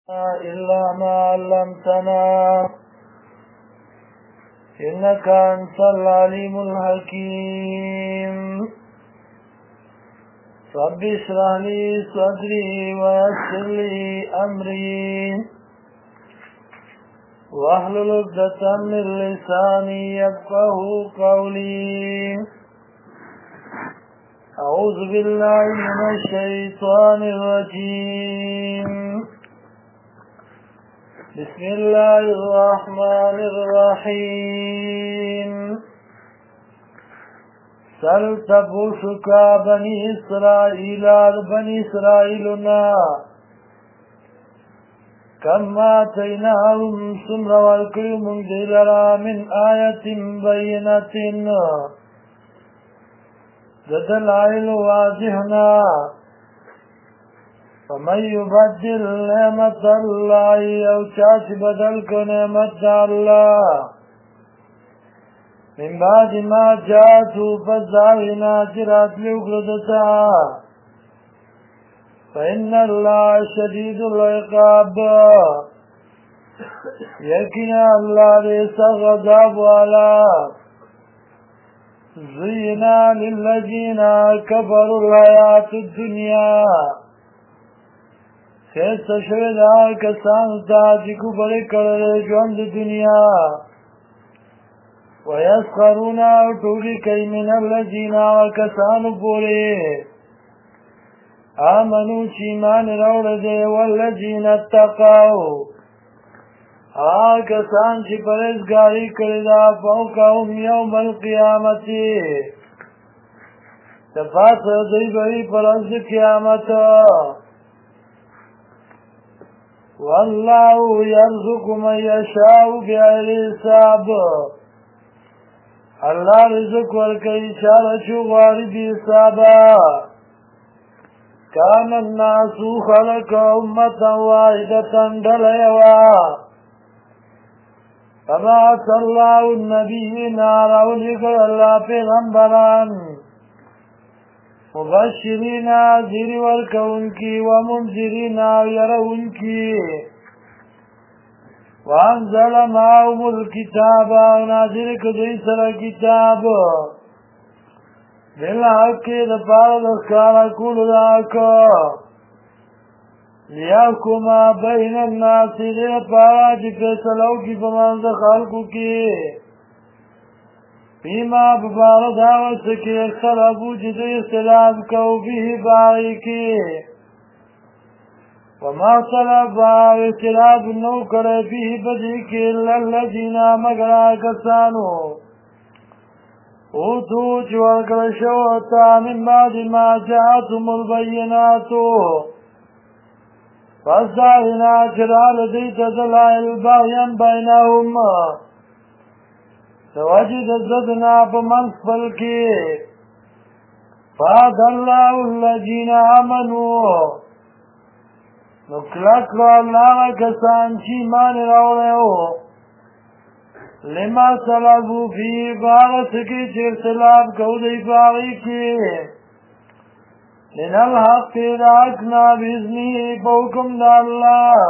إلا ما علمتنا إنك أنت العليم الحكيم رب اشرح لي صدري ويسر لي أمري واحلل عقدة من لساني يفقهوا قولي أعوذ بالله من الشيطان الرجيم بسم الله الرحمن الرحيم سل تبوسك بني إسرائيلنا كم آتيناهم سمر والكرم دلرا من آية بينة دلائل واضحنا فمن يبدل نعمة الله أو چاچ بدل کو نعمت الله من بعد ما جاءته فزاونا جرات لوكلدتا فإن الله شديد العقاب يكنا الله ليس غضب ولا زينا للذين كفروا الحياة الدنيا خیست شوید کسان تا چی کفر کرده ژوند دنیا ویسخرون ټوکی کوي من الذین کسان پورې آمنوا چې ایمان راوړل دي والذین اتقوا کسان چې پرهیزګاري کړې ده فوقهم یوم القیامت تفاس دوی به پر ورځ قیامت والله يرزق من يشاء بغير حساب الله رزق ورکوي چاله چې غواړي بې حسابه كان الناس خلق أمة واحدة ډله یوه فبعث الله النبيين راولېږل الله پیغمبران مبشرین زیری ورکونکی ومنذرین یرونکی وانزل معهم الكتاب نازل کدی سره کتاب بالحق دپاره د ښکاره کولو د حق لیحکم بین الناس دې دپاره چې فیصله وکړي په منځ د خلکو کې فيما ببارد آوسکی اختلافو جد اختلاف کو به باغی کی وما اختلاف اختلاف نو کرے به بدی کی اللذین مگر آکسانو اوتو چوارکر شوتا من بعد ما جاءتهم البیناتو پس داغنا چرال دیت دلائل باغیان بینهم سواجد زدنا بمنص فلکی فاد اللہ الذین آمنوا نکلک رو اللہ کسان چی مان روڑے ہو لما سلبو فی باغت کی چرسلاب کو دی باغی کی لن الحق راکنا بیزنی بوکم دا اللہ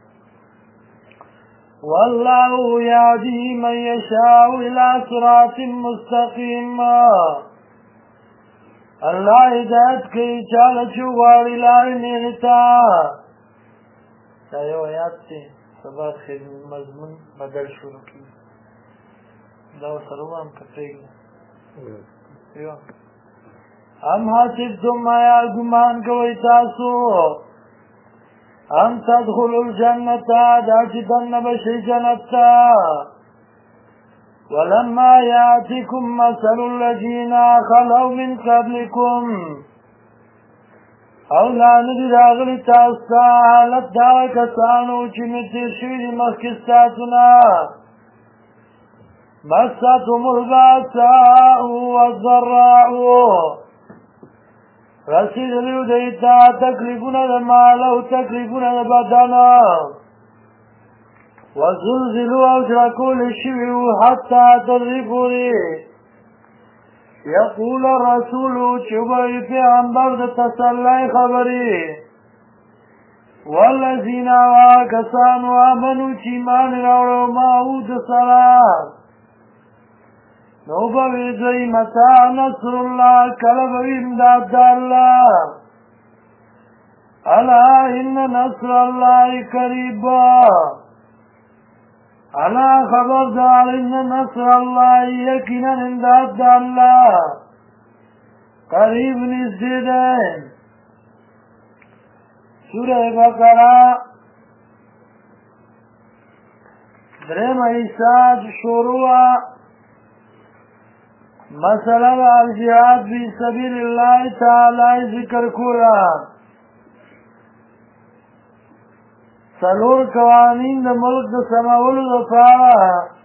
والله يهدي من يشاء الى صراط مستقيم الله هدایت کوي چاله چې غواړي لارې نیغې ته دا یو آیات دی سبا مضمون بدل شروع کړي دا ورسره ووایم که پرېږدم ام حسبتم آیا ګمان کوئ تاسو ان تدخلوا الجنة داچی دن بشی جنتا ولما ياتكم مثل الذين خلوا من قبلكم او لا ندی راغلی تاستا حالت دا کسانو چې متیر شوي دي مخکې ستاسونه مستهم البأساء والضراء رسیدلیو دیتا تکلیفونه د مال او تکلیفونه د بدن وزلزلوا او جرکول شوي حتی ترې پورې یقول الرسول چې وایي پیغمبر د تسلی خبرې والذین کسانو آمنو چې ایمان راوړو معه د سره نو به وي دوی متى نصر الله کله به وي امداد د الله الا ان نصر الله قریب الا خبردار ان نصر الله یقینا امداد د الله قریب نږدې ده سورہ بقرہ درم ایساد شروع مسئلہ الجہاد فی سبیل اللہ تعالی ذکر کورا سلور قوانین د ملک د سماولو دپاره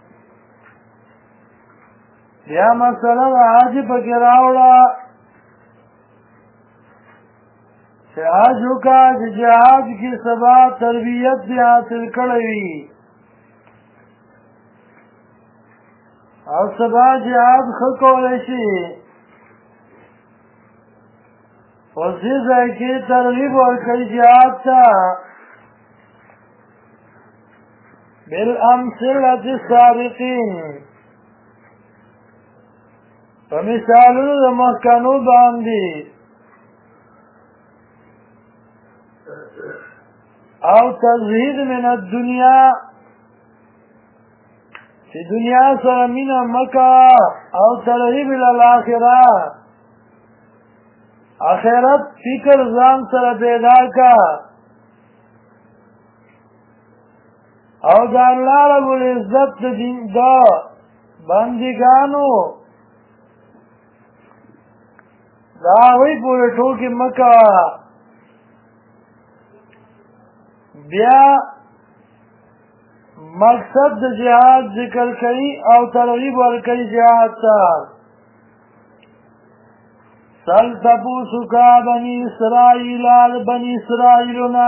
بیا مسئلہ حج پکې راوړه چې حج وکړه چې جهاد کې سبا تربیت دې حاصل کړی وي او سبا جهاد ښه کولی شي اوس دې ځای کې ترغیب ورکړي جهاد ته بالامثلة السابقین په مثالونو د مخکانو باندې او تزهید من الدنیا چې دنیا سره مینه مکه او ترغیب الاخره آخرت فکر ځان سره پیدا کا او د الله رب العزت د دین دا بندګانو دا وی پورې ټوکې مکه بیا مقصد د جهاد ذکر کوي او ترغیب ورکوي جهاد ته سل تپوسو کا بنی اسرائیل بنی اسرائیلنا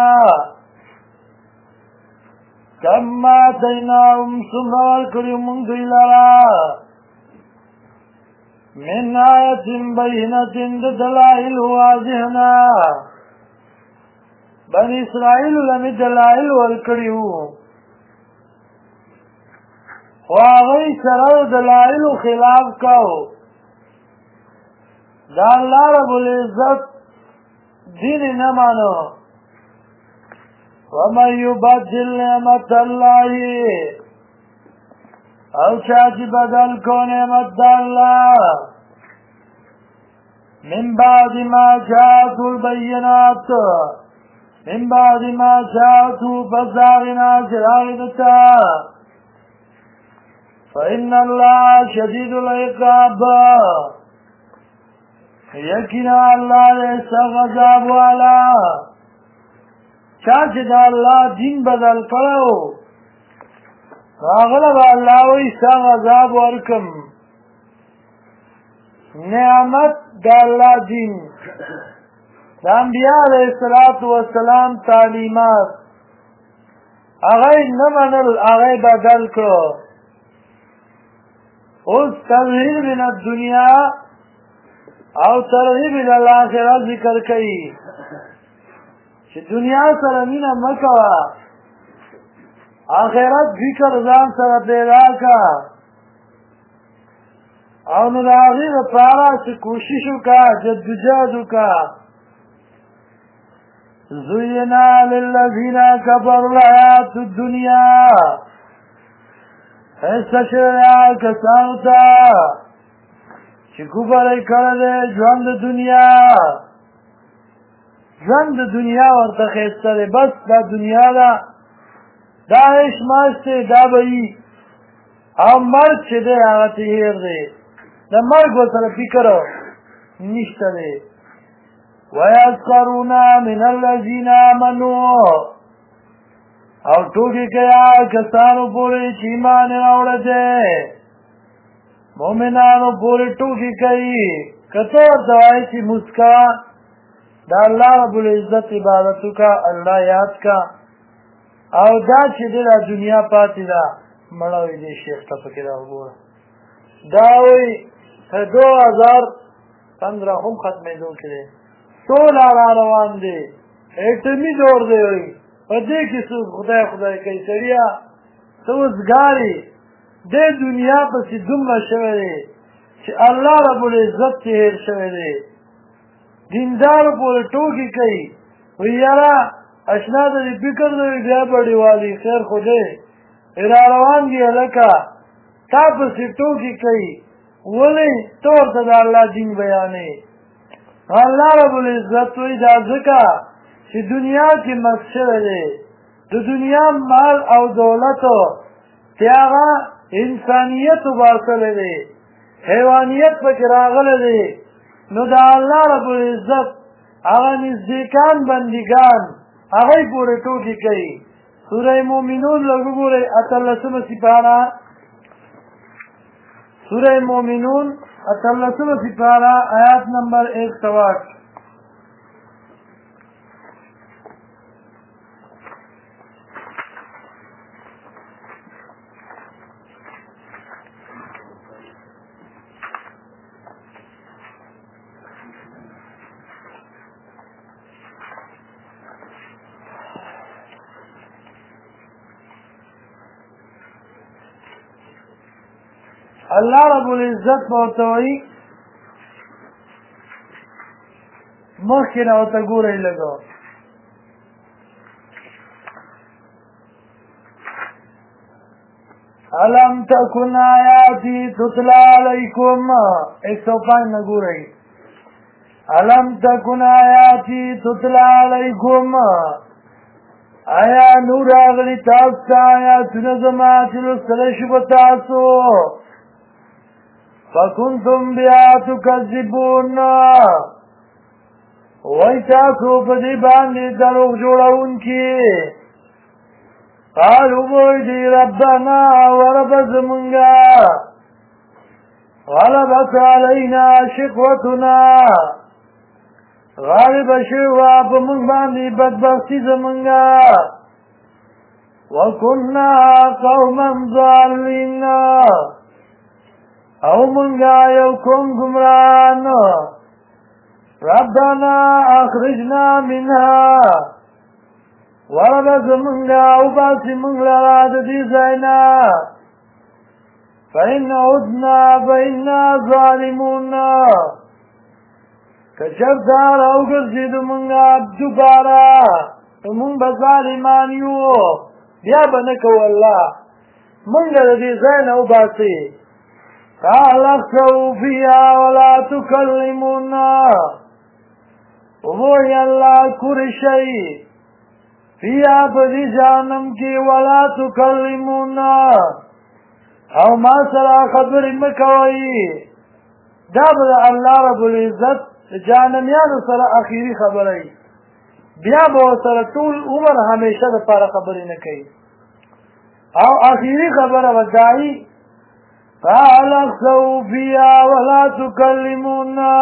کم آتیناهم څومره ورکړي موږ دوی لره من آیت بینة د دلائل واضحنا بنی اسرائیل لمی دلائل ورکړي وو خو هغوی سره دلائل خلاف کو د الله رب العزت دین نه مانو ومن یبدل نعمت الله او چا چې بدل کو نعمت د الله من بعد ما جاءته البینات من بعد ما جاءته فزاغنا جراغدتا فإن الله شدید العقاب یقینا الله دې سخت عذاب والا چا چې د الله دین بدل کړو هغه به الله وایي سخت عذاب ورکم نعمت د الله دین د انبیاء علیه السلام تعلیمات هغه نه منل هغه بدل کړو اوس ترغیب من الدنیا او ترغیب الاخره ذکر کوي چې دنیا سره مینه مه کوه آخرت فکر ځان سره پیدا کا او نو د هغې دپاره چې کوشش وکړه جدوجهد وکړه زینا للذین کفروا الحیات الدنیا ایسته شوی کسانو ته چې کفر یې کړی دی ژوند د دنیا ژوند د دنیا ورته ښایسته دی بس دا دنیا ده دا عیش ماش دی دا به وي او مرګ چې دی هغه ته هېر دی د مرګ ورسره فکر نشته دی ویسخرون من الذین آمنوا او ټوکې کوي کسانو پورې چې ایمان یې راوړی دی مومنانو پورې ټوکې کوي که ته ورته وایې چې مسکه د الله رب العزت عبادت وکړه الله یاد کا او دا چې دی دا دنیا پاتې ده مړه وي دې شیخ ته پکې راوګوره دا وایي 2015 هم ختمېدو کې دی ټول را روان دي ایټمي دور دی وایي په دې کې څوک خدای خدای کوي سړیا ته اوس ګارې دې دنیا پسې دومره شوی دی چې الله رب العزت ته هېر شوی دی دیندارو پورې ټوکې کوي وایي یاره اشنا ته دې فکر نه وي بیا بډې والي خیر خو دی را روان دي هلکه تا پسې ټوکې کوي ولې ته ورته د الله دین بیانې الله رب العزت وایي دا ځکه چې دنیا کې مست شوی دی د دنیا مال او دولت چې هغه انسانیت وباسلی دی حیوانیت پکې راغلی دی نو د الله رب العزت هغه نزدېکان بندګان هغوی پورې ټوکې کوي سوره مومنون لږ وګورئ 18مه سپاره سوره مومنون 18مه سپاره آیات نمبر 108 الله رب العزت ورته وایي مخکې نه ورته ګورئ لږ الم تکن آیاتی تتلا علیکم 105 نه ګورئ الم تکن آیاتی تتلا علیکم آیا نور راغلی تاسو ته آیاتونه زما چې لوستلی شو په تاسو فکنتم بیا تکذبون وای تاسو په دې باندې دروغ جوړونکي قالوا وای دی ربنا ورب زمونږه غلبت علینا شقوتنا غالب شوه په موږ باندې بدبختي زمونږه وکنا قوما ضالین او منگا یو کم گمران ربنا اخرجنا منها ورب زمنگا او باسی منگلا راد دی زینا فإن عدنا فإنا ظالمون کچردار او گرزید منگا دوبارا من بظالمانیو بیا بنکو اللہ منگا دی زینا او باسی قال اخسوا فيها ولا تكلمونا وهو الله كل شيء فيها بدي جانم کی ولا تكلمونا او ما سرا خبر مکوئی دا بدا الله رب العزت جانمیانو سره اخیری خبرئی بیا به سره ټول عمر همیشه د پاره خبرې نه کوي او اخیری خبره ودائی قال اخسوا فيها ولا تكلمونا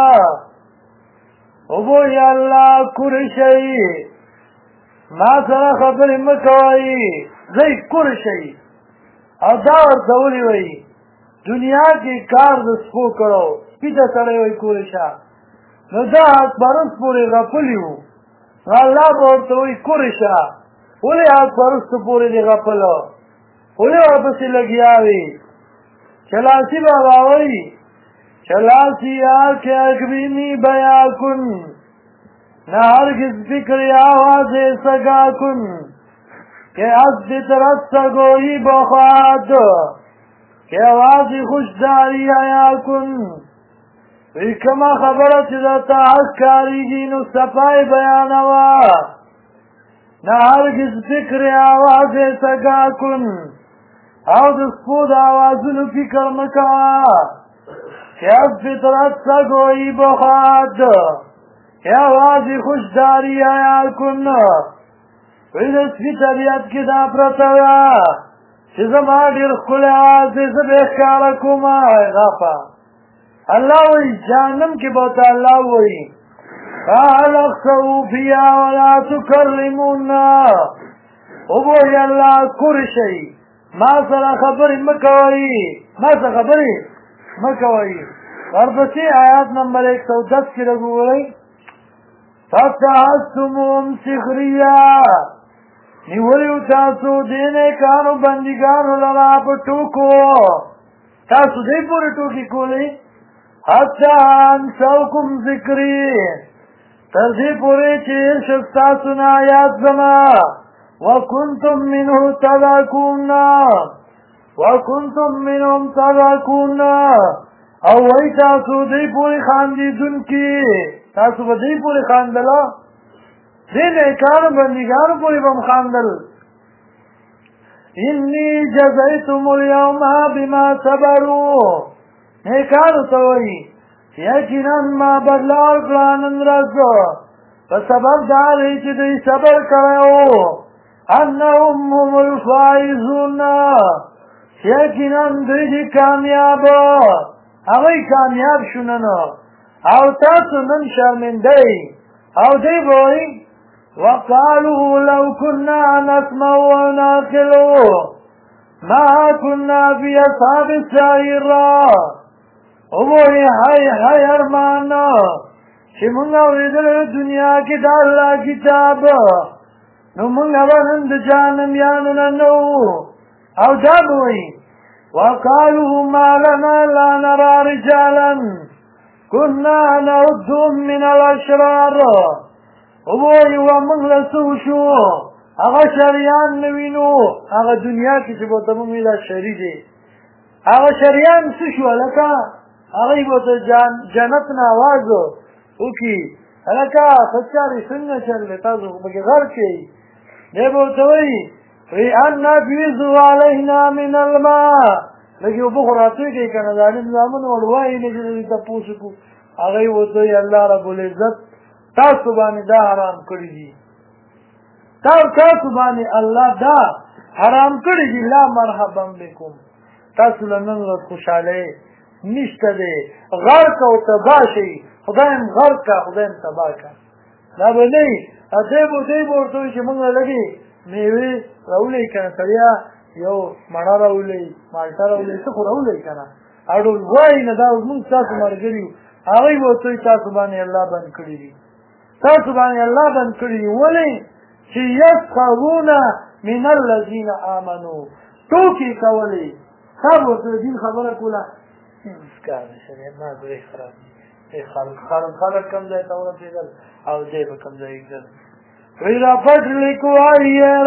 وبو يا الله كل شيء ما سره خبر مکوئی زي كل شيء او دا ورته ولي وي دنیا کې کار د سپو کړو پیدا سره وي کول شا نو دا پرس پورې غفلیو الله ورته وي کول شا ولې پرس پورې دی غفلو ولې ورپسې لګیاوي چلاسی بابا وی چلاسی آکے اکبینی بیا کن نہ ہرگز فکر آواز سگا کن کہ از طرف سگوئی بخواد کہ آواز خوشداری آیا کن وی کما خبرت دتا حق کاریگی نو صفائی بیانوا نہ ہرگز فکر آواز سگا کن او د سپود آوازونو فکر مکوا که از فطرت سگوئی بخواد که آوازی خوشداری آیال کن وی د سپی طبیعت کی دا پرتویا چه زما دیر خل آوازی زبیخکارا کما غافا اللہ وی جانم کی بوتا اللہ وی قال اخسو فیا ولا تکرمونا وبوی اللہ کرشی ما سره خبرې مکوئ ما سره خبرې مکوئ ورپسې آیات نمبر 110 کې وګورئ فتحتموهم سخریا نیولیو تاسو دینه کانو بندگانو لرا په ټوکو تاسو دې پورې ټوکی کولی حتی انسوکم ذکری تر دې پورې چې شت تاسو نه آیات زما وکنتم منه تضحکون او وای تاسو دې پورې خاندیدونکي تاسو به دې پورې خاندله دې نیکانو بندګانو پورې به م خاندل انی جزیتم اليوم بما صبروا نیکانو ته وایي یقینا ما بدله ورکړه نن ورځ په سبب دا دی چې دوی صبر کړی و انهم هم الفائزون یقینا دوی دي کامیابه هغوی کامیاب شو نن او تاسو نن شرمنده او دوی به وایي وقالوا لو كنا نسمع ونعقل ما كنا في اصحاب السعير وای هاي ارمان چې مونږ اورېدل دنیا کې د الله کتاب نو مونږ به نن د جهنمیانو نه نه او دا به وایي وقالوا ما لنا لا نرى رجالا كنا نعدهم من الاشرار وای ومونږ له څه وشو هغه شریان نه وینو هغه دنیا کې چې به ته مونږ ویله شري دی هغه شریان څه شو هلکه هغوی به ته جنت نه آواز وکړي هلکه ښه چارې څنګه چل دی تاسو پکې غر کوئ دی به ورته وایي ان نفیضوا علینا من الماء لږې اوبه خو راتوی که نه دا نظامونه وړوایي نه چې تپوس وکړو هغوی ورته وایي الله رب العزت تاسو باندې دا حرام کړي دي تاسو باندې الله دا حرام کړي دي لا مرحبا بكم تاسو له نن ورځ خوشحالۍ نشته دی غرق او تباه شئ خدایم غرق کا خدایم تباه کا دا به نه وي دی به ورته وایي چې موږ لږې میوې راولئ که نه سړیا یو مڼه راولئ مالټه راولئ څه خو راولئ که نه اډول وایي نه دا موږ ستاسو ملګري یو هغوی به ورته وایي تاسو باندې الله بند کړي دي تاسو باندې الله بند کړي دي ولې چې یسخرون من الذین آمنو ټوکې کولې صاحب ورته دین خبره کوله کار نشته ما دوی خراب دي خلک کم ځای ته ورسېدل او دی به کم ځای ګرځي وی رپٹ لکھوائی ہے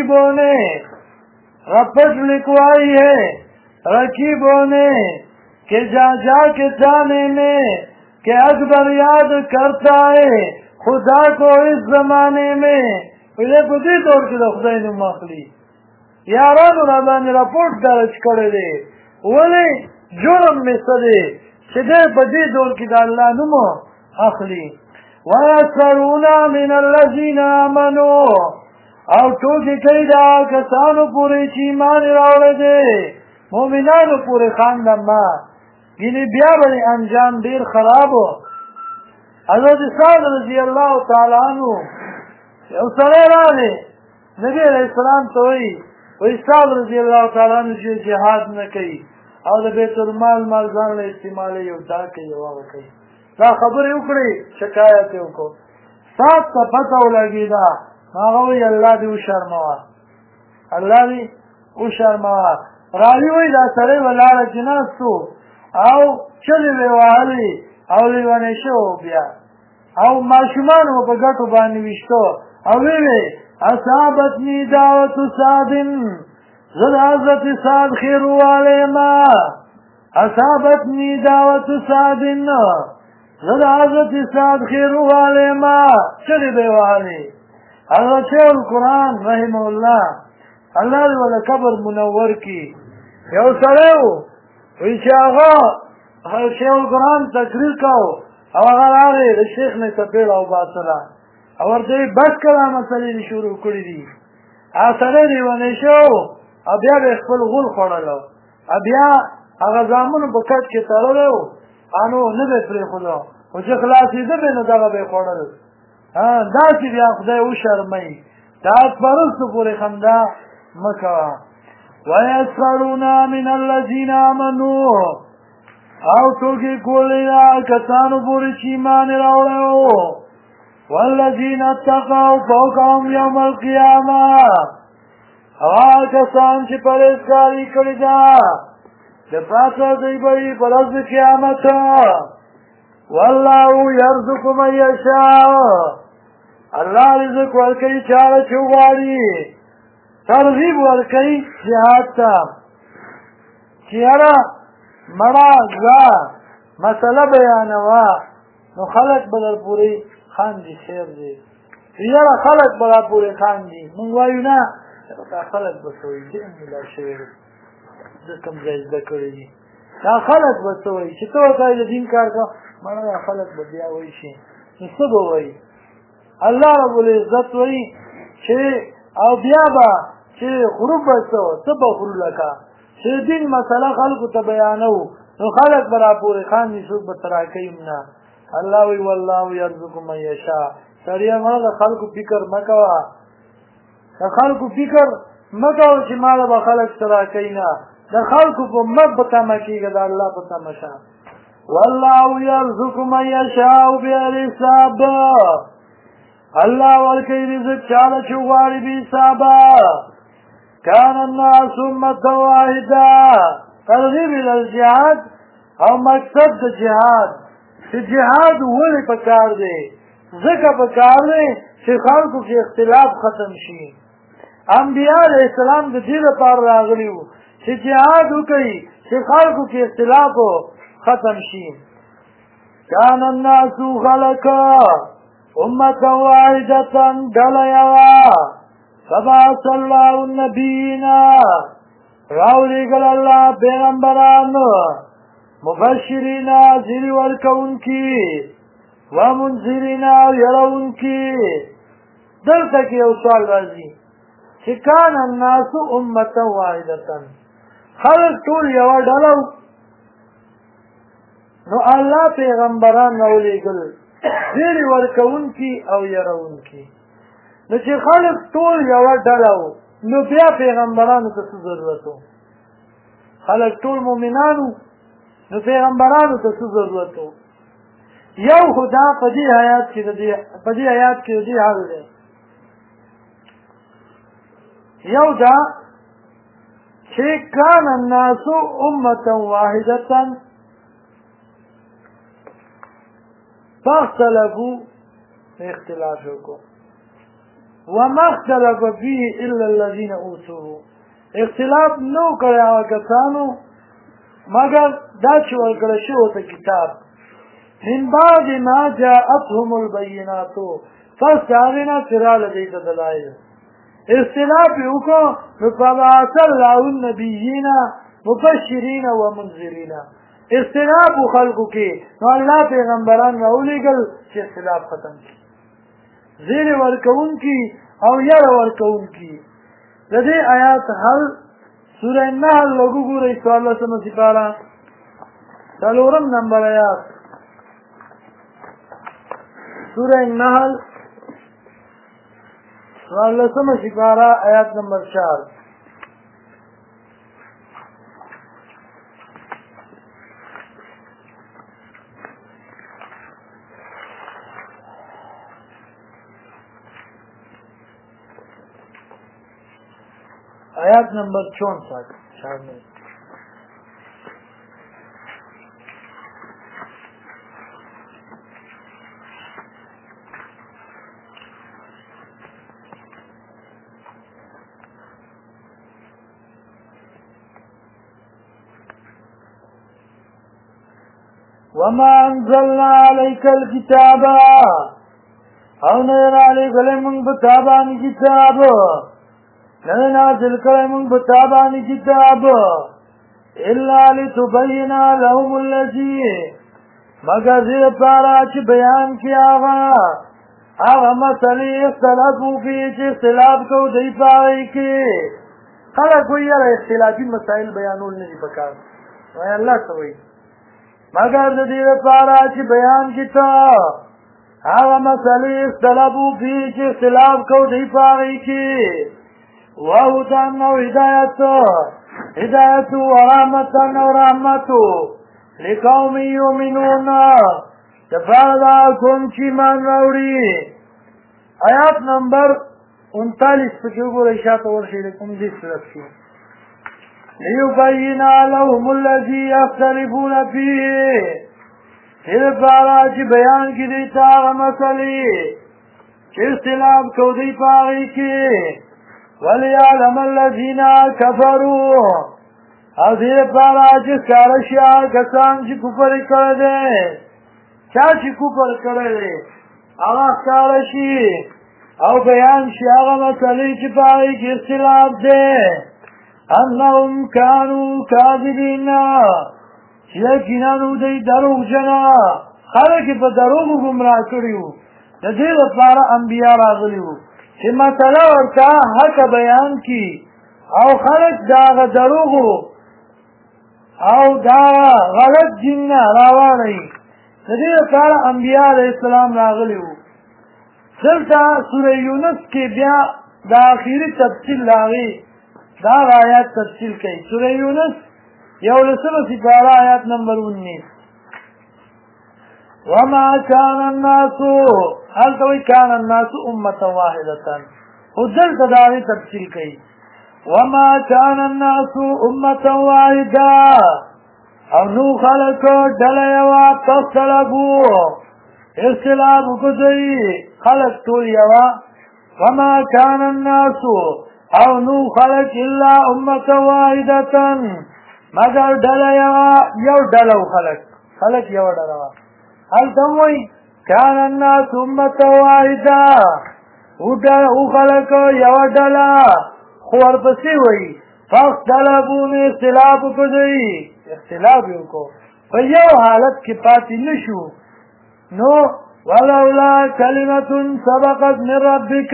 رقیبوں نے کہ جا کے جانے میں کہ اکبر یاد کرتا ہے خدا کو اس زمانے میں ویلے په دې دور کې د خدای نوم اخلي یارانو را باندې راپورټ درج کړی دی ولې جرم مې څه دی چې دی په دې دور کې د الله نوم اخلي وَيَسْخَرُونَ مِنَ الَّذِينَ آمَنُوا او ټوکې کوي د هغه کسانو پورې چې ایمان یې راوړی دی مؤمنانو پورې خاندم ما یعنې بیا به انجام ډېر خراب و حضرت سعد رضی الله تعالی عنه یو سړی راغی نبي علیه السلام ته وایي سعد رضی الله تعالی عنه چې جهاد نه کوي او د بیت المال ځان له استعمالوي او دا کوي او هغه کوي دا خبرې وکړې شکایت یې وکړو سعد ته پته ولګېده هغه وایي الله دې وشرموه الله دې وشرموه راوي وایي دا سړی ولاړه چې ناست او چلې وې وهلې او لیونی شو بیا او ماشومان مو په ګټو باندې ویشتو او وی اصابتني دعوت سعد زه د حضرت سعد خیر ووالی ما اصابتني دعوت سعد زه د حضرت سعد خیر ووالی ما چلې به یې وهلې حضرت شیخ القرآن رحمه الله الله دې وله قبر منور کړي یو سړی و وایي چې هغه شیخ القرآن تقریر کو او هغه راغی د شیخ نه څپېړه وباسله او ورته یې بس کړه مسلې دې شروع کړي دي هغه سړی لیونی شو او بیا به یې خپل غول خوړلو او بیا هغه زامنو په کټ کې تړلی و نو نه به یې پرېښودو خو چې خلاصېده به نو دغه به یې خوړل داسې بیا خدای وشرموي د حق پرستو پورې خندا مه کوه وَيَسْخَرُونَ مِنَ الَّذِينَ آمَنُوا او ټوکې کولې کسانو پورې چې ایمان یې راوړی و والذین اتقوا فوقهم یوم القیامه هغه کسان چې پرهیزګاري کړې ده د پاسه دوی به په ورځ د قیامت والله یرزق من یشاء الله رزق ورکوي چاله چې وغواړي ترغیب ورکوي جهاد ته چې یاره مړه ځه مسله بیانوه نو خلک به در پورې خاندي خیر دی یاره خلک به را پورې خاندي مونږ وایو نه دا خلک به څه وایي ډېر ملا شوی دی زه کوم ځای زده کړی دي دا خلک به څه وایي چې ته ورته د دین کار کوه مړه دا خلک به بیا وایي شي نو څه به وایي الله رب العزت وایي چې او بیا به چې غروب به څه به خورو لکه چې دین مسله خلکو ته بیانو نو خلک به را پورې خاندي څوک به تراکوي هم نه الله وی والله یرزق من یشاء سړیه مړه د خلکو فکر مه کوه د خلکو فکر مه کوه چې ماله به خلک تراکوي نه د خلکو په مخ به تمه کېږه د الله په تمه شه والله یرزق من یشاء بغیر حساب الله ورکوي رزق چاله چې وغواړي بې حسابه کان الناس امة واحده ترغیب الى الجهاد او مقصد د جهاد چې جهاد ولې پکار دی ځکه پکار دی چې خلکو کې اختلاف ختم شي انبیاء علیه السلام د دې لپاره راغلي وو چې جهاد وکړي چې خلکو کې اختلاف ختم شي کان الناس خلقا امة واحدة ډله یوه فبعث الله النبیین راولېږل الله پیغمبران مبشرین زیری ورکوونکي ومنذرین یرونکي دلته کې یو سوال راځي چې کان الناس امة واحدة خلق ټول یوه ډله نو الله پیغمبران راولېږل زیری ورکوونکي او یرونکي نو چې خلق ټول یوه ډله وو نو بیا پیغمبرانو ته څه ضرورت و خلق ټول مؤمنانو نو پیغمبرانو ته څه ضرورت و یو خو دا په دې آیات کې د دې حال دی یو دا چې کان الناس امة واحدة فاختلفوا اختلاف وکړو وما اختلف فيه الا الذين اوتوه اختلاف نو کړی هغه کسانو مگر دا چې ورکړل شوی ته کتاب من بعد ما جاءتهم البينات پس هغې نه چې راغله دوی ته دلایل اختلاف یې وکړو نو فبعث الله النبیین مبشرین ومنذرین اختلاف و خلقو کې نو الله پیغمبران راولېږل چې اختلاف ختم شي زیر ورکوونکی او یر ورکوونکی د دې آیات حل سوره النحل لږ وګورئ 14 سپاره 4 نمبر آیات سوره النحل 14 سپاره آیات نمبر 4 آیات نمبر 64 وما انزلنا عليك الكتاب او نظر عليك لمن بتابان كتاب نہ نازل کرے من بتابانی کتاب الا لتبین لهم الذی مگر زیر پارا چی بیان کیا آغا مسئلی اختلافو فی چی اختلاف کو دی پائی کی خلق کوئی یار اختلافی مسائل بیانول نہیں پکار وی اللہ سوئی مگر زیر پارا چی بیان کتا آغا مسئلی اختلافو فی چی اختلاف کو دی پائی کی وهدى هداية ورحمة ورحمة لقوم يؤمنون تفادا كن چی من راوڑی آیات نمبر 39 پکې وګورئ شاته ورشئ د کوم دې صورت کې ليبين لهم الذي يختلفون فيه دې پارا چې بیان کې دي تا مسلې چې اختلاف کو دی پاغي کې وليعلم الذين كفروا او دې پارا چې کارشیا کسان چې کفر کړي چا چې کفر کړي هغه کارشي او بیان شي هغه مسلې چې پاغي کې اختلاف ده انهم كانوا كاذبين یقینا دوی دروغ جنا خلک په دروغ گمراه کړیو د دې لپاره انبیا راغلي وو چې مسله ورته حق بیان کی او خلک دا دروغ او دا غلط جن راوړي د دې لپاره انبیا علیه السلام راغلي وو دلته سوره یونس کې بیا د اخیری تفصیل راغی دا آیات تفصیل کوي سوره یونس یولسمه سپاره آیات نمبر 19 وما كان الناس هل توي كان الناس امه واحده ودل تداري تفصيل کوي وما كان الناس امه واحده او نو خلق دليوا تختلفوا اختلاف کوي خلق ټول یوا وما كان الناس او نو خلق الا امه واحده مگر دليوا یو دلو خلق یو دلوا هل تموي كان الناس امه واحده او خلق یو دلا خور پسې وای فاختلافون اختلاف کوي اختلاف یو کو په یو حالت کې پاتې نشو نو ولولا كلمه سبقت من ربك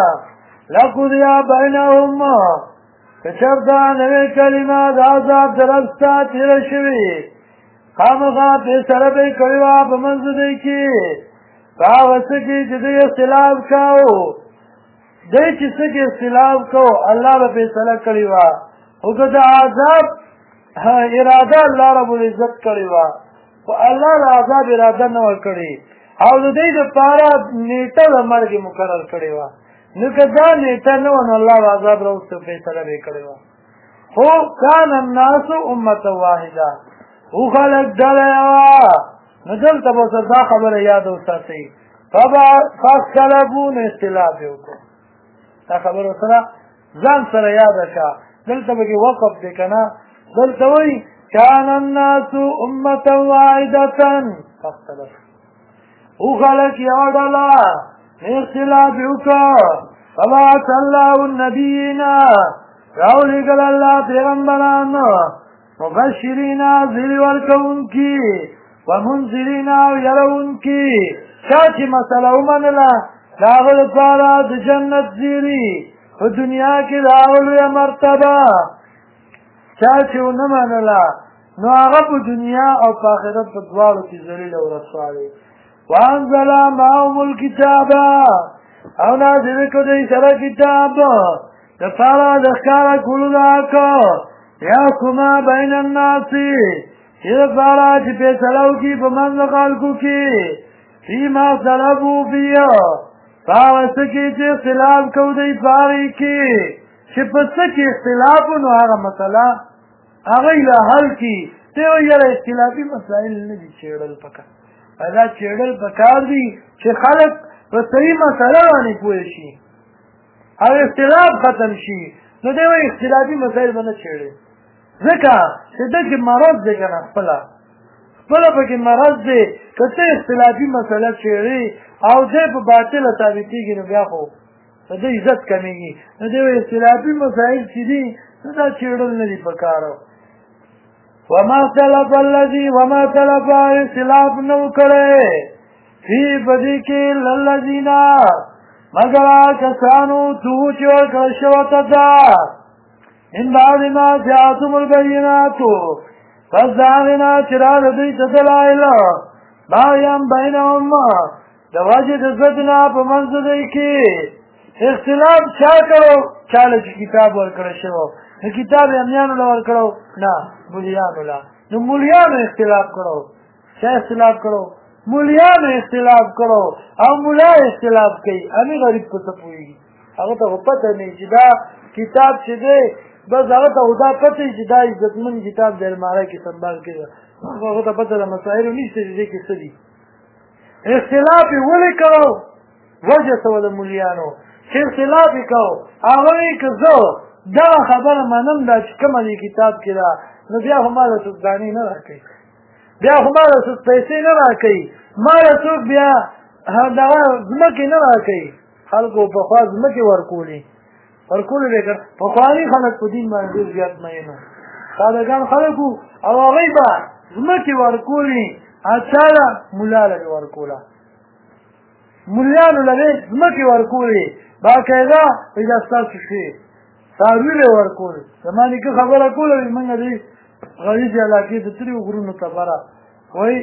لقضي بينهم کچردا نوې کلمه د عذاب درستا تیر شوی خامخا په سره به کړوا په منځ دی کې راوځي چې دې اختلاف کاو دې چې څنګه اختلاف کو الله به فیصله کړی وا او که د عذاب اراده الله رب العزت کړی وا او الله د عذاب اراده نه وکړي او دې لپاره نیټه د مرګ مقرر کړی وا نو کدا نیټه نو الله عذاب راوځي فیصله به کړی وا هو کان الناس امه واحده او خلق دلوا نزل تبو صدا خبر یاد وساتي فاختلفون اختلاف وکړه دا خبر سره ځان سره یاد کا دلته به وقف دې کنه دلته وی کان الناس امه واحده فاختلف او خلق یادلا اختلاف وکړه فبعث الله النبيين راولي قال الله پیغمبرانو مبشرین ذل ورکون کی ومنذرین يرون کی شاچی مسئلہ ومنلا داغل پارا د جنت زیری په دنیا کې داغل یا مرتبه شاچی ونمنلا نو هغه په دنیا او په آخرت په دواړو کې ذلیل او رسوا وانزل معهم الكتاب او نازل کړي سره کتاب د پارا د ښکارا کولو راکو یا کوما بین الناس چې پارا چې په سلام کې په منځ خلکو کې فيما طلبوا فيه فاسکه چې اختلاف کو دی پاري کې چې په څه کې اختلاف نو هغه مسله هغه له حل کې ته یې اختلافي مسائل نه دي چېړل پکا دا چېړل پکار دي چې خلک په صحیح مسله باندې پوه شي او اختلاف ختم شي نو دوی اختلافي مسائل باندې چېړي ځکه چې دغه مرض دی کنه خپل پکې مرض دی کته اختلافي مسله چېړي او دې په باطل ثابتېږي نو بیا خو د عزت کمیږي نو دوی اختلافي مسائل چې دي دا چېړل نه دي پکارو وما طلب اختلاف نو کړي فی بدی کې للذین مگر کسانو توچ ورکړشو تا ان بعد ما جاءتهم البينات فزاغنا چرال دوی تدلائل بایم بینهم دواجه دزدنا پا منز دوی کی اختلاف چا کرو چاله چی کتاب ورکړشو نو کتاب امیانو لور کړو نه مولیانو لا نو مولیانو اختلاف کړو چا اختلاف کړو مولیانو اختلاف کړو او مولا اختلاف کوي امي غریب په څه پوهېږي هغه ته پته نه چې دا کتاب چې دی بس هغه ته دا پته چې دا عزتمن کتاب د الماره کې سنبال کړي هغه ته پته د مسایلو نشته چې دې کې څه دي اختلاف یې ولې کړو وجه څه وه د مولیانو چې اختلاف یې کوو هغه وایي که زه دغه خبره منم دا چې کومه دې کتاب کې ده نو بیا خو ما له څوک دانې نه راکوي بیا خو ما له څوک پیسې نه راکوي ما له څوک بیا دغه ځمکې نه راکوي خلکو پخوا ځمکې ورکولې به کړ پخواني خلک په دین باندې ډېر زیات مین وو سادهګان خلک وو او هغوی به ځمکې ورکولې چا له ملا له یې ورکوله ملیانو له یې ځمکې ورکولې باقاعده وایي دا ستاسو شی څاروي به یې ورکول زما نیکه خبره کوله وایي موږ دې غریبې علاقې د تریو غرونو سفره وایي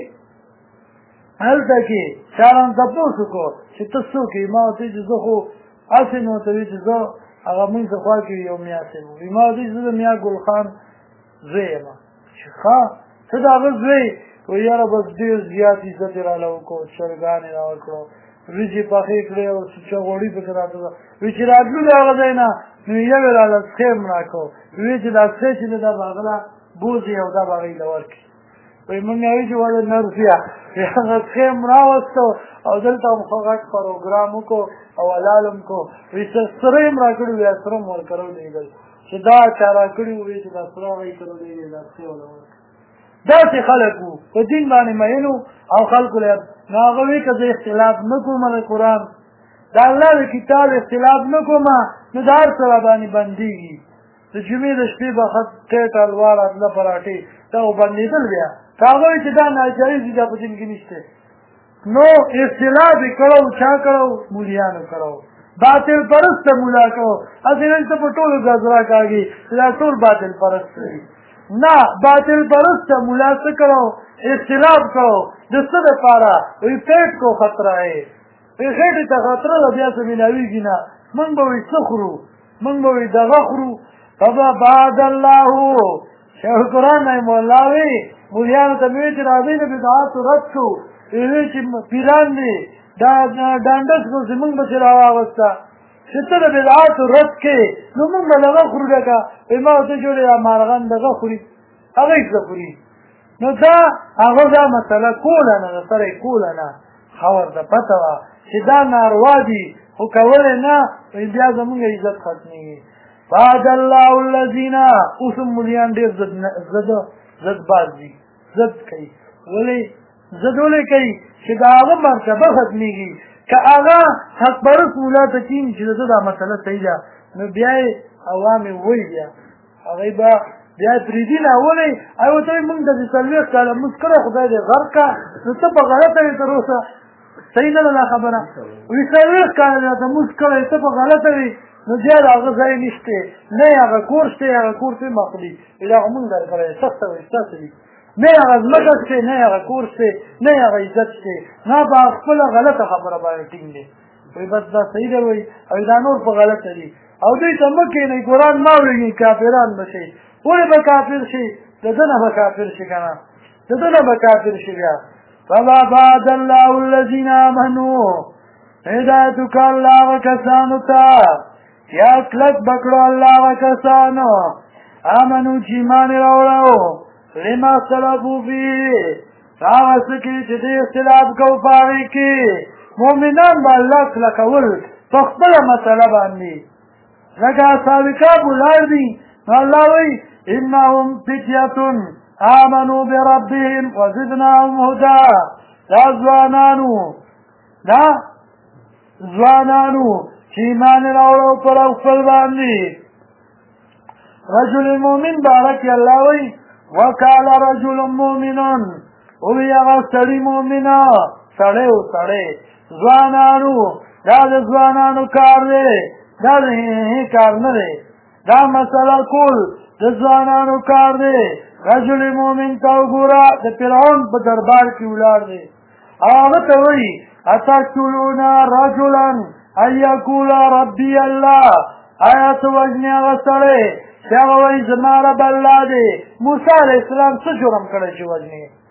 هلته کې چا رانه تپوس وکړو چې ته څوک یې ما ورته چې زه خو هسې مې ورته وایي چې زه هغه مونږ ته خوا کې یو میا صاحب وایي ما ورته زه د میا ګل خان زوی یم چې ښه ته د هغه زوی وایي یاره بس ډېر زیات عزت یې راله وکړو چرګان یې راوکړو وریجې پخې کړې او سوچه غوړي پکې راته وایي چې راتلو د هغه ځای نه نو یو یې راله سخی هم راکړو وایي چې دا سخی چې دی دا به هغه له بوځي او دا به هغې له ورکړي وایي مونږ یې وایي چې ولې نرسیه هغه سخی هم راوستو او دلته هم ښه غټ پروګرام وکړو او حلال هم کړو وایي سره یې هم راکړي وایي سره هم ورکړو لیدل چې دا چا راکړي وایي چې دا سره هغې کړو دی دا سخی وله ورکړي داسې خلک وو په دین باندې مین وو او خلکو له نو هغه وایي که زه اختلاف نه کوم د قرآن د الله د کتاب اختلاف نه کوم نو د هر څه راباندې بندېږي د جمعې د شپې به خط ټیټ الوار ادله پراټې دا خو بندېدل بیا که هغه وایي چې دا ناجایز دي دا په دین کې نشته نو اختلاف یې کړو چا کړو مولیانو کړو باطل پرسته مولا کړو هسې نن ته په ټولو ګزره کاږي دا ټول باطل پرست دي نه باطل پرسته مولا څه کړو اختلاف کړو د څه دپاره وایي پیټ کو خطره یې وایي خېټې ته خطره ده بیا څه مېلاوېږي نه موږ به وایي څه خورو موږ به وایي دغه خورو فبعد الله شیخ القرآن رحمه الله وایي مولیانو ته مې وایي چې راځئ د بدعاتو رد کړو وایي چې پیران دي دا ډانډس خو زموږ به چې راواغسته چې ته د بدعاتو رد کړې نو موږ به دغه خورو لکه وایي ما ورته جوړې یا مارغان دغه خوري هغه څه خوري نو دا هغه دا مسله کوله نه د سره یې کوله نه ښه ورته پته وه چې دا ناروا دي خو کولی نه وایي بیا زمونږ عزت ختمېږي بعد الله الذین اوس هم ملیان ډېر ضد باز دي ضد کوي ولې ضد ولې کوي چې د هغه مرتبه ختمېږي که هغه حق پرست مولا ته کښېني چې د ده دا مسله صحیح ده نو بیا یې عوام یې ووایي بیا هغوی به بیا یې پرېږدي نه ولې هغوی ورته وایي مونږ داسې 40 کاله لمونځ کړی خدای دې غرق کړه نو ته په غلطه وې تر اوسه صحیح نه ده دا خبره وایي 40 کاله دې راته لمونځ کړی ته په غلطه وې نو بیا د هغه ځای نشته نه یې هغه کور شته هغه کور ته یې مخلي وایي دا خو مونږ درکړی سخته وایي ستاسو دي نه یې هغه ځمکه شته نه یې هغه کور شته نه یې هغه عزت شته نه په خپله غلطه خبره باندې ټینګ دی وایي بس دا صحیح دی وایي او دا نور په غلطه دي او دوی ته مه کښېنئ قرآن مه اورېږئ کافران به شئ ولې به کافر شي د ده نه به کافر شي که نه د ده نه به کافر شي بیا فما بعد الله الذین آمنوا هدایت وکړه الله هغه کسانو ته یا کلک به کړو الله هغه کسانو آمنو چې ایمان یې راوړو لما اختلفوا فیه هغه څه کې چې دوی اختلاف کوو په هغې کې مؤمنان به الله کلکول په خپله مسله باندې لکه اصحاب کهف ولاړ دي نو الله وایي انهم فتیة آمنوا بربهم وزدناهم هدى دا ځوانانو چې ایمان یې راوړو پر خپل باندې رجل مؤمن بارک الله وایي وقال رجل مؤمن وی هغه سړي مؤمنه سړی و سړی ځوانانو دا د ځوانانو کار دی دا د کار نه دی دا مسله کول د ځوانانو کار دی رجل مؤمن ته وګوره د فرعون په دربار کې ولاړ دی هغه ته وایي اتقتلون رجلا ان یقول ربي الله آیا ته وژنې هغه سړی چې هغه وایي زما رب الله دی موسی علیه السلام څه جرم کړی چې وژنې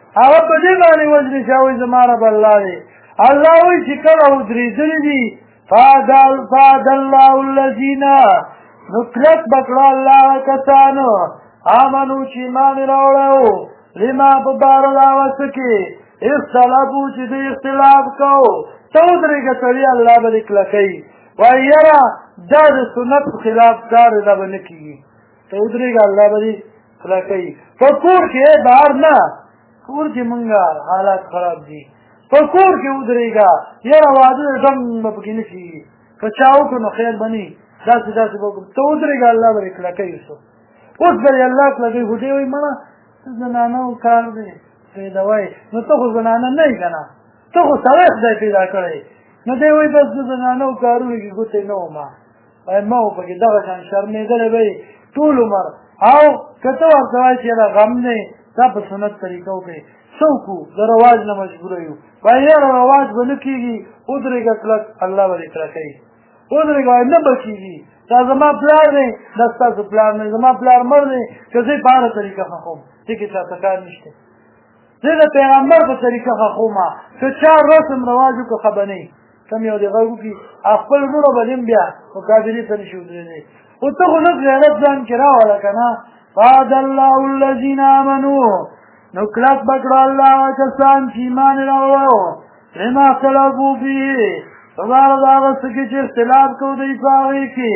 هغه په دې باندې وجنې چې هغوی زما رب الله دی. الله وایي چې کله ودرېدلي دي فهد الله الذین نو کلک به کړه الله کسانو آمنو چې ایمان یې راوړی لما په باره د هغه څه کې اختلافو چې دوی اختلاف کو ته ودرېږه سړي الله به دې کلکوي. وایي یاره دا د سنت خلاف کار دی دا به نه کېږي ته ودرېږه الله به دې کلکوي. په کور کې بهر نه کور کې مونږه حالات خراب دي په کور کې ودرېږه یاره واده د ډنګ به پکې نه کېږي که چا وکړو نو خیر به نه وي داسې داسې به وکړو ته ودرېږه الله به دې کلکوي. اوس به یې الله کلکوي خو دې وایي مړه زنانو کار دی پیدا وایي نو ته خو زنانه نه یې که نه ته خو سړی خدای پیدا کړی نو دی وایي بس زه زنانو کارونو کې ګوتې نه وم وایي ما و پکې دغه شان شرمېدلی به یې ټول عمر او که ته ورته وایي چې یاره غم دی دا په سنت طریقه وکړئ څه وکړو د رواج نه مجبوره یو وایي یاره رواج به نه کېږي ودرېږه کلک الله به دې کلکوي ودرېږه وایي نه به کېږي دا زما پلار دی دا ستاسو پلار دی زما پلار مړ دی که زه یې په هره طریقه ښخوم دې کې چاته کار نشته زه د پیغمبر په طریقه ښخوم که چا رسم رواج وکړه ښه به نه وي کم یو دې غږ وکړي خپل وروڼه به دې بیا مقابلې ته نشي ودرېدی خو ته خو لږ غیرت ځان کې راوړه که نه فهد الله الذین آمنو نو کلک به کړه الله هغه کسان چې ایمان یې راوړو لما اختلفو فیه په باره د هغه څه کې چې اختلاف کوو دوی په هغې کې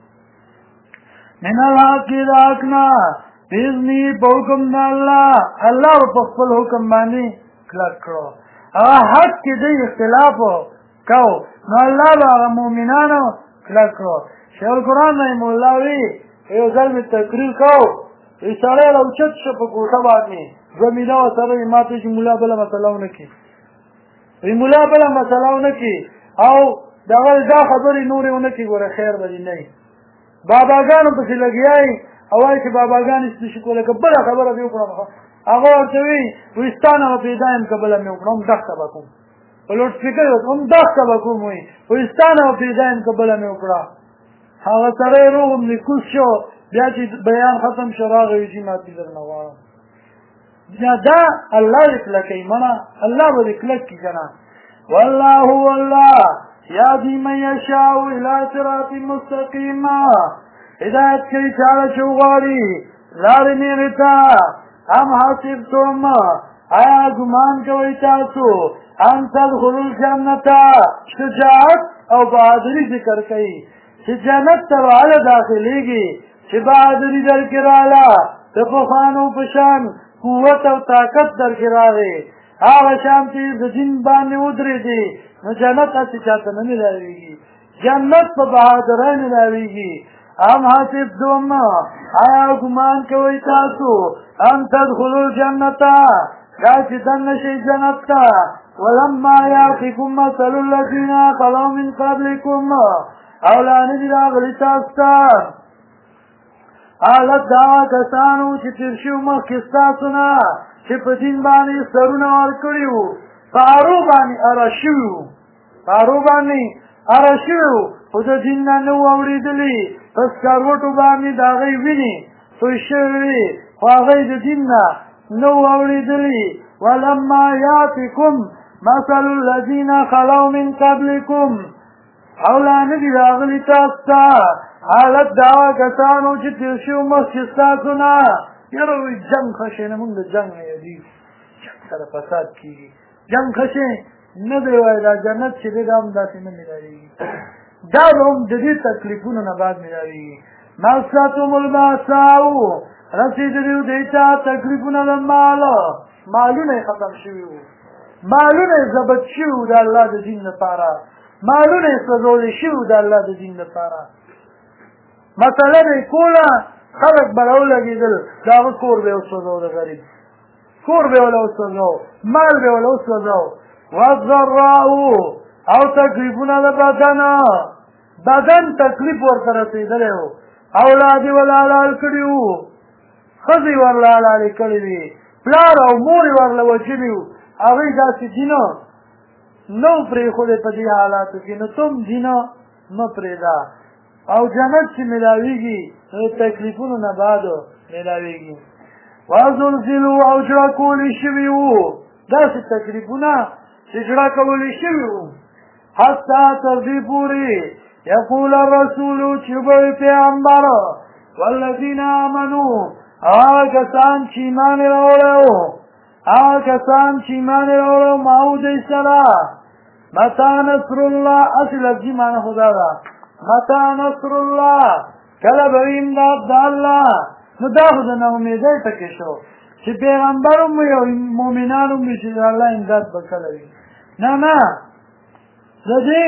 من الحق د حق نه بإذنه په حکم د الله الله به په خپل حکم باندې کلک کړو هغه حق کې دوی اختلاف کو نو الله به هغه مؤمنانو کلک کړو. شیخ القرآن رحمه الله وی یو ځل مې تقریر کو وی سړی راوچت شه په کوټه باندې دوه میله ورسره وي ما ته چې ملا بله مسله ونه کړي وی ملا بله مسله ونه کړي او دغه دا خبرې نورې ونه کړي ګوره خیر به دې نه وي باباګانو پسې لګیا یي او وایي چې باباګان هېڅ نشي کولی که بله خبره دې وکړم هغه ورته وي وایي ستا نه به پیدا یم که بله مې وکړه هم دښته به کوم په لوډ سپیکر یې هم دښته به کوم وایي وایي ستا نه به پیدا یم که بله مې وکړه هغه سړی روغ همدې کوز شو بیا چې بیان ختم شو راغی وایي چې ما دې درنه غواړم بیا دا الله دې کلکوي مړه الله به دې کلک کړي که نه والله والله یهدي من یشاء الی صراط مستقیم هدایت کوي چاله چې وغواړي لارې نیغې ته ام حسبتم آیا ګمان کوئ تاسو ان تدخلوا الجنة شجاعت او بهادري ذکر کوي چې جنت ته به هله داخلېږي چې بهادري درکې راله د پخوانو په شان قوت او طاقت درکې راغې هغه شان چې د دین باندې ودرېدې نو جنت هسې چاته نه میلاوېږي جنت په بهادرۍ میلاوېږي ام حسبتم آیا ګمان کوئ تاسو ان تدخلوا الجنة دا چې دننه شئ جنت ته ولما یأتکم مثل الذین خلوا من قبلکم او لا نه دي راغلي تاسو ته حالت د هغه کسانو چې تېر شوي مخکې ستاسو نه چې په دین باندې سرونه ورکړي وو په هغو باندې اره شوي وو په هغو باندې اره شوي وو خو د دین نه نه وو اورېدلي په سکروټو باندې د هغوی وینې توی شوې وې خو هغوی د دین نه نه وو اورېدلي ولما یأتکم مثل الذین خلوا من قبلکم او لا نه دي راغلي تاسو ته حالت د هغه کسانو چې تېر شوي مخکې ستاسو نه یاره وایي جنګ ښه شی نه مونږ د جنګ نه یادېږو جنګ سره فساد کېږي جنګ ښه شی نه دی وایي دا جنت چې دی دا هم داسې نه میلاوېږي دا به هم د دې تکلیفونو نه بعد میلاوېږي مستهم البأساء رسېدلي وو دوی ته تکلیفونه د مالونه یې ختم شوي وو مالونه یې ضبط شوي وو د الله د دین لپاره مالونه یې سوځولی شوي وو د الله د دین لپاره مسله به یې کوله خلک به راولګېدل د هغه کور به یې وسوځو د غریب کور به یې وله وسوځو مال به یې وله وسوځو والضراء او تکلیفونه د بدن تکلیف ورته رسېدلی وو اولاد یې ورله حلال کړي وو ښځې یې ورله حلالې کړې وې پلار او مور یې ورله وژلي وو هغوی داسې دینه نو پرېښودی په دې حالاتو کې نو تم دینه مه پرېږده او جنت چې میلاوېږي نو تکلیفونو نه بعد میلاوېږي وزلزلوا او جړه کولی شوي وو داسې تکلیفونه چې جړه کولی شوي وو حتی تر دې پورې یقول الرسول چې به پیغمبر والذین آمنوا هغه کسان چې ایمان یې راوړی هغه کسان چې ایمان یې راوړی معه دوی سره متى نصر الله اصل لفظي معنی خدا ده متى نصر الله کله به وي امداد د الله نو دا خو د ناامیدۍ ټکې شو چې پیغمبر هم وي او مؤمنان هم وي چې د الله امداد به کله وي نه د دې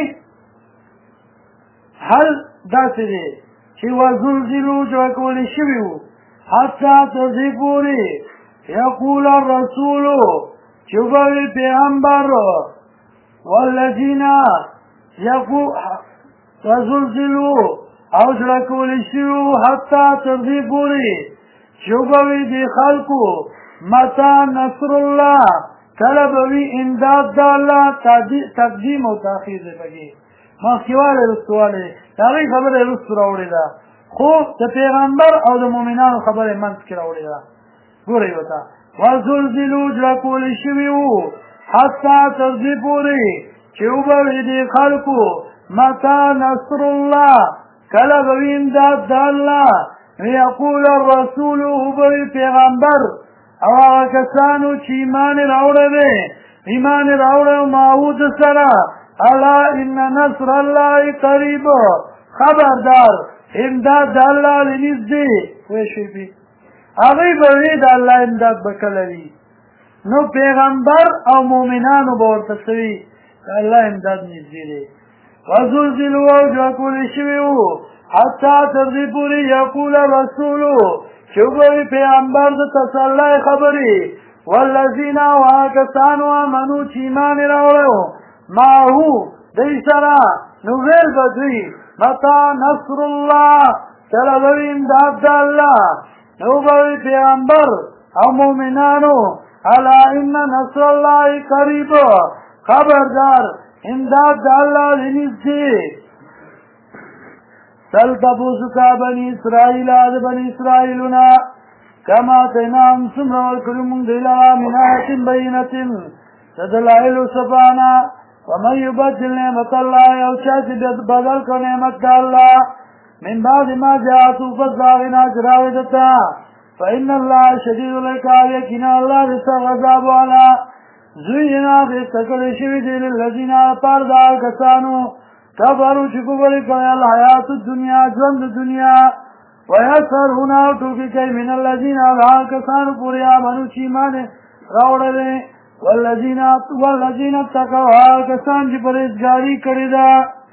حل داسې دی چې وزلزلو جوړ کولی شوي وو حتی تر دې پورې یقول الرسول چې به وي پیغمبر والذین وزلزلوا او جړه کولی شوي وو حتی تر دې پورې چې به وي دې خلکو متى نصر الله کله به وي امداد د الله تقدیم او تاخیر دی پکې مخکې والی رستو والی د هغې خبره یې رستو راوړې ده خو د پیغمبر او د مؤمنانو خبره یې منځ کې راوړې ده ګورئ ورته وزلزلو جړه کولی شوي وو حتی تر دې پورې چې وبه وي دې خلکو متى نصر الله کله به وي امداد د الله یقول الرسول وبه وي پیغمبر او هغه کسانو چې ایمان یې راوړی دی ایمان یې راوړی او معهود سره الا ان نصر الله قریب خبردار امداد د الله لنږدې پوه شوې پې هغوی به وي د الله امداد به کله وي نو پیغمبر او مؤمنانو به ورته څه وي د الله امداد نږدې دی وزلزلوا او جړه کولی شوي وو حتی تر دې پورې یقول رسولو چې وبه وي پیغمبر د تسلی خبرې والذین او هغه کسانو آمنو چې ایمان یې راوړی معه دوی سره نو ویل به دوی متى نصر الله کله به وي امداد د الله نو به وي پیغمبر او مؤمنانو الا ان نصر الله قریب خبردار امداد د الله لنږدې سل تپوسو بني اسرائیل د بني اسرائیلونه کما اتیناهم څومره ورکړو موږ دوی لره من آیة بینة د دلایلو سبحانه ومن یبدل نعمت الله او چا چې بدل کړو نعمت د الله من بعد ما جاءته پس د هغې نه چې راوړې ده ته فإن الله شدید العقاب یقینا الله د سخت عذاب والا زین ښایسته کړی شوي دي للذین لپاره د هغه کسانو کفروا چې کفر یې کړی الحیات الدنیا ژوند د دنیا ویسخرون او ټوکې کوي من الذین هغه کسانو پورې آمنو چې ایمان یې راوړلی والذین اتقوا هغه کسان چې پرهیزګاري کړې ده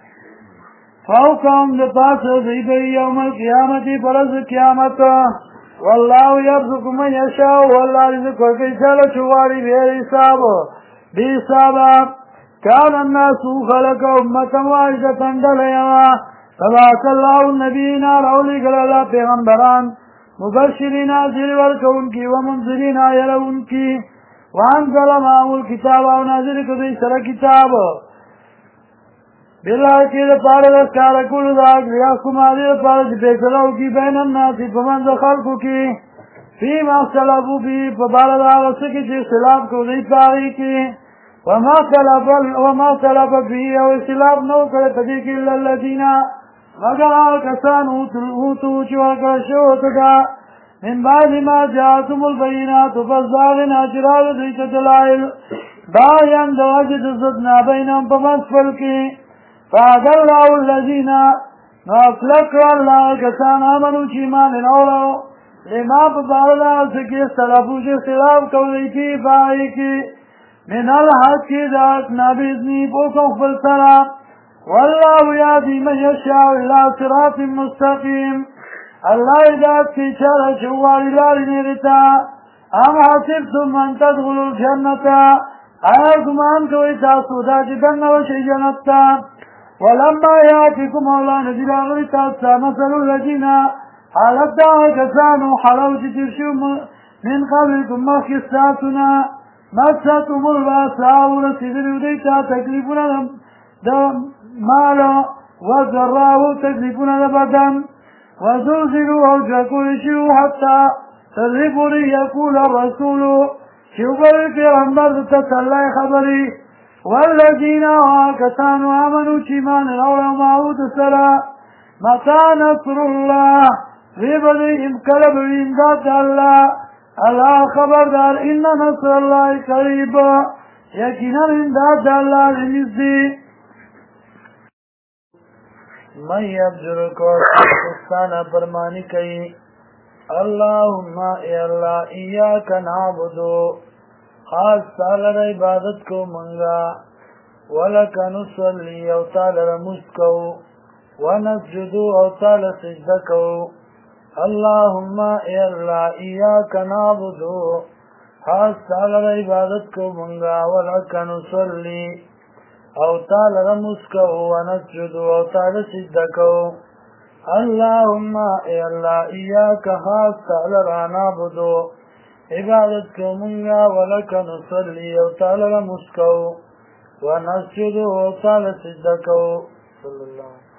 فوقهم د پاسه دوی به یوم القیامت په ورځ قیامت والله یرزق من یشاء والله رزق ورکوي چاله چې غواړي بغیر حسابه كان الناس خلق امة واحدة ډله یوه فبعث الله النبیین راولېږل الله پیغمبران مبشرین زیر ورکوونکي ومنذرین یروونکي وانزل معهم الکتاب او نازل کړ دوی سره کتاب بالحق دپاره د ښکاره کولو د حق لیحکم هغې دپاره چې فیصله وکړي بین الناس په منځ د خلکو کې فیما اختلفوا فیه په باره د هغه څه کې چې اختلاف کوي دوی په هغې کې وما اختلف فیه او اختلاف نه و کړی په دې کې الا الذین مگر هغه کسان اوتو چې ورکړه شوې ورته ده من بعد ما جاءتهم البینات پس د هغې نه چې راغله دوی ته دلایل بغیا د وجې د ضد نه بینهم په منځ خپل کې فهدى الله الذین نو اصلح کړه الله کسان آمنو چې ایمان یې راوړو لما په باره د هغه څه کې اختلافو چې اختلاف کولی کې په هغې کې من الحق د حق نه بإذنه په حکم خپل سره والله یهدي من یشاء الی صراط مستقیم الله هدایت کوي چاته چې وغواړي لارې نیغې ته ام حسبتم ان تدخلوا الجنة آیا ګمان کوئ تاسو دا چې دننه وشئ جنت ته ولما یاتکم الله ندي راغلي تاسو ته مثل الذین حالت د هغه کسانو حلو چې تېر شوي من قبلکم مخکې ستاسو نه مستهم البأساء ورسېدلي دوی ته تکلیفونه د مال وضراء تکلیفونه د بدن وزلزلوا او جړه کولی شوي حتی ترغبني يقول الرسول شوبر پیغمبر تسلی خبری والذین آکتانو آمنو چیمان روڑا معود سرا متا نصر اللہ ریبدی امکلب امداد اللہ اللہ خبردار ان نصر اللہ قریب یقینا امداد اللہ رنزدی من یبجرکو سستانا برمانی کئی اللہم اے اللہ ایاک نعبدو خاص تعالی عبادت کو منگا ولک نصلی او تعالی رمز کو ونسجدو او تعالی سجدہ کو اللہم اے اللہ ایاک نعبدو خاص تعالی عبادت کو منگا ولک نصلی او تعالی رمز کو ونسجدو او تعالی سجدہ کو اللہم اے اللہ ایاک خاص تعالی نعبدو عبادت کو منگا ولک نصلی او تعالی رمز کو ونسجدو او تعالی سجدہ کو صلی اللہ